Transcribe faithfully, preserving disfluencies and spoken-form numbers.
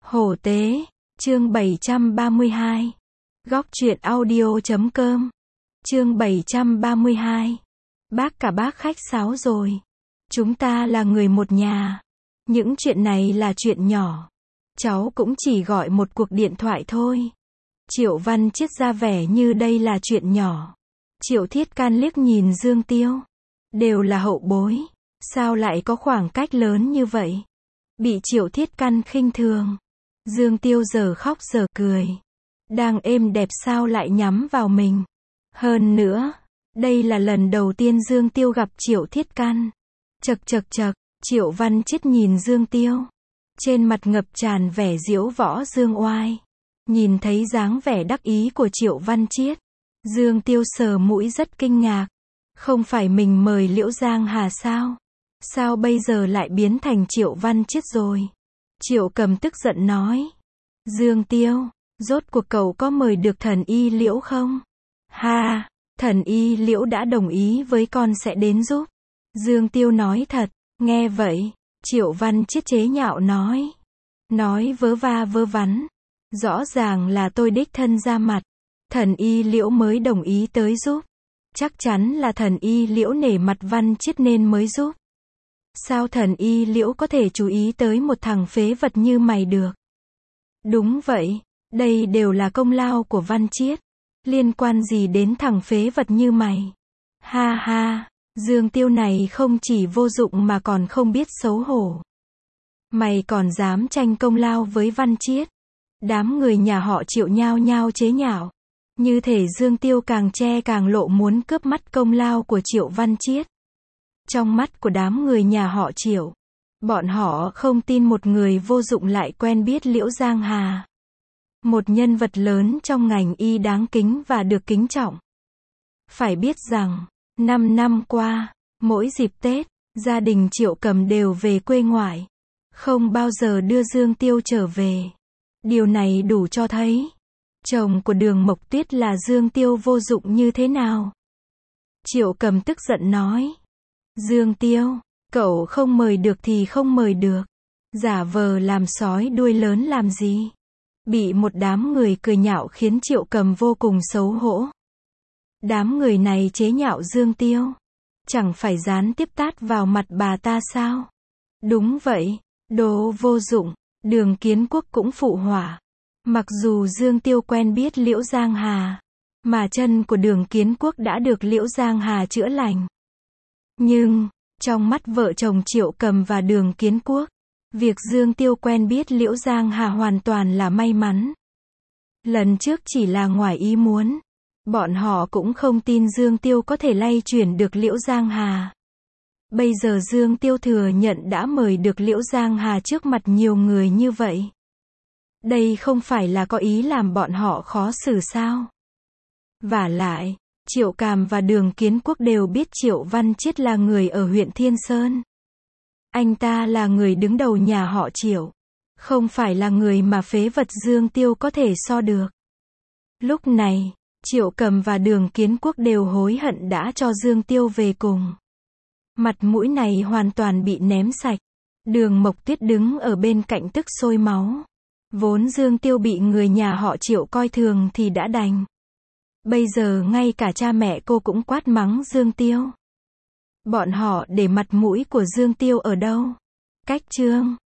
Hổ tế, chương bảy trăm ba mươi hai. Góc truyện audio chấm com. Chương bảy trăm ba mươi hai. Bác cả bác khách sáo rồi. Chúng ta là người một nhà. Những chuyện này là chuyện nhỏ. Cháu cũng chỉ gọi một cuộc điện thoại thôi. Triệu Văn Chiết ra vẻ như đây là chuyện nhỏ. Triệu Thiết Can liếc nhìn Dương Tiêu. Đều là hậu bối. Sao lại có khoảng cách lớn như vậy? Bị Triệu Thiết Căn khinh thường. Dương Tiêu giờ khóc giờ cười. Đang êm đẹp sao lại nhắm vào mình. Hơn nữa, đây là lần đầu tiên Dương Tiêu gặp Triệu Thiết Căn. Chật chật chật, Triệu Văn Chiết nhìn Dương Tiêu. Trên mặt ngập tràn vẻ diễu võ dương oai. Nhìn thấy dáng vẻ đắc ý của Triệu Văn Chiết. Dương Tiêu sờ mũi rất kinh ngạc. Không phải mình mời Liễu Giang Hà sao? Sao bây giờ lại biến thành Triệu Văn Chiết rồi? Triệu Cầm tức giận nói. Dương Tiêu, rốt cuộc cậu có mời được thần y Liễu không? Ha, thần y Liễu đã đồng ý với con sẽ đến giúp. Dương Tiêu nói thật. Nghe vậy, Triệu Văn Chiết chế nhạo nói. Nói vớ va vớ vắn. Rõ ràng là tôi đích thân ra mặt. Thần y Liễu mới đồng ý tới giúp. Chắc chắn là thần y Liễu nể mặt Văn Chiết nên mới giúp. Sao thần y Liễu có thể chú ý tới một thằng phế vật như mày được? Đúng vậy, đây đều là công lao của Văn Chiết. Liên quan gì đến thằng phế vật như mày? Ha ha, Dương Tiêu này không chỉ vô dụng mà còn không biết xấu hổ. Mày còn dám tranh công lao với Văn Chiết? Đám người nhà họ Triệu nhao nhao chế nhạo. Như thể Dương Tiêu càng che càng lộ muốn cướp mất công lao của Triệu Văn Chiết. Trong mắt của đám người nhà họ Triệu, bọn họ không tin một người vô dụng lại quen biết Liễu Giang Hà. Một nhân vật lớn trong ngành y đáng kính và được kính trọng. Phải biết rằng, năm năm qua, mỗi dịp Tết, gia đình Triệu Cầm đều về quê ngoại. Không bao giờ đưa Dương Tiêu trở về. Điều này đủ cho thấy, chồng của Đường Mộc Tuyết là Dương Tiêu vô dụng như thế nào. Triệu Cầm tức giận nói. Dương Tiêu, cậu không mời được thì không mời được. Giả vờ làm sói đuôi lớn làm gì? Bị một đám người cười nhạo khiến Triệu Cầm vô cùng xấu hổ. Đám người này chế nhạo Dương Tiêu. Chẳng phải gián tiếp tát vào mặt bà ta sao? Đúng vậy, đồ vô dụng. Đường Kiến Quốc cũng phụ họa. Mặc dù Dương Tiêu quen biết Liễu Giang Hà, mà chân của Đường Kiến Quốc đã được Liễu Giang Hà chữa lành. Nhưng, trong mắt vợ chồng Triệu Cầm và Đường Kiến Quốc, việc Dương Tiêu quen biết Liễu Giang Hà hoàn toàn là may mắn. Lần trước chỉ là ngoài ý muốn. Bọn họ cũng không tin Dương Tiêu có thể lay chuyển được Liễu Giang Hà. Bây giờ Dương Tiêu thừa nhận đã mời được Liễu Giang Hà trước mặt nhiều người như vậy. Đây không phải là có ý làm bọn họ khó xử sao? Vả lại, Triệu Càm và Đường Kiến Quốc đều biết Triệu Văn Chiết là người ở huyện Thiên Sơn. Anh ta là người đứng đầu nhà họ Triệu. Không phải là người mà phế vật Dương Tiêu có thể so được. Lúc này, Triệu Cầm và Đường Kiến Quốc đều hối hận đã cho Dương Tiêu về cùng. Mặt mũi này hoàn toàn bị ném sạch. Đường Mộc Tuyết đứng ở bên cạnh tức sôi máu. Vốn Dương Tiêu bị người nhà họ Triệu coi thường thì đã đành. Bây giờ ngay cả cha mẹ cô cũng quát mắng Dương Tiêu. Bọn họ để mặt mũi của Dương Tiêu ở đâu? Cách chương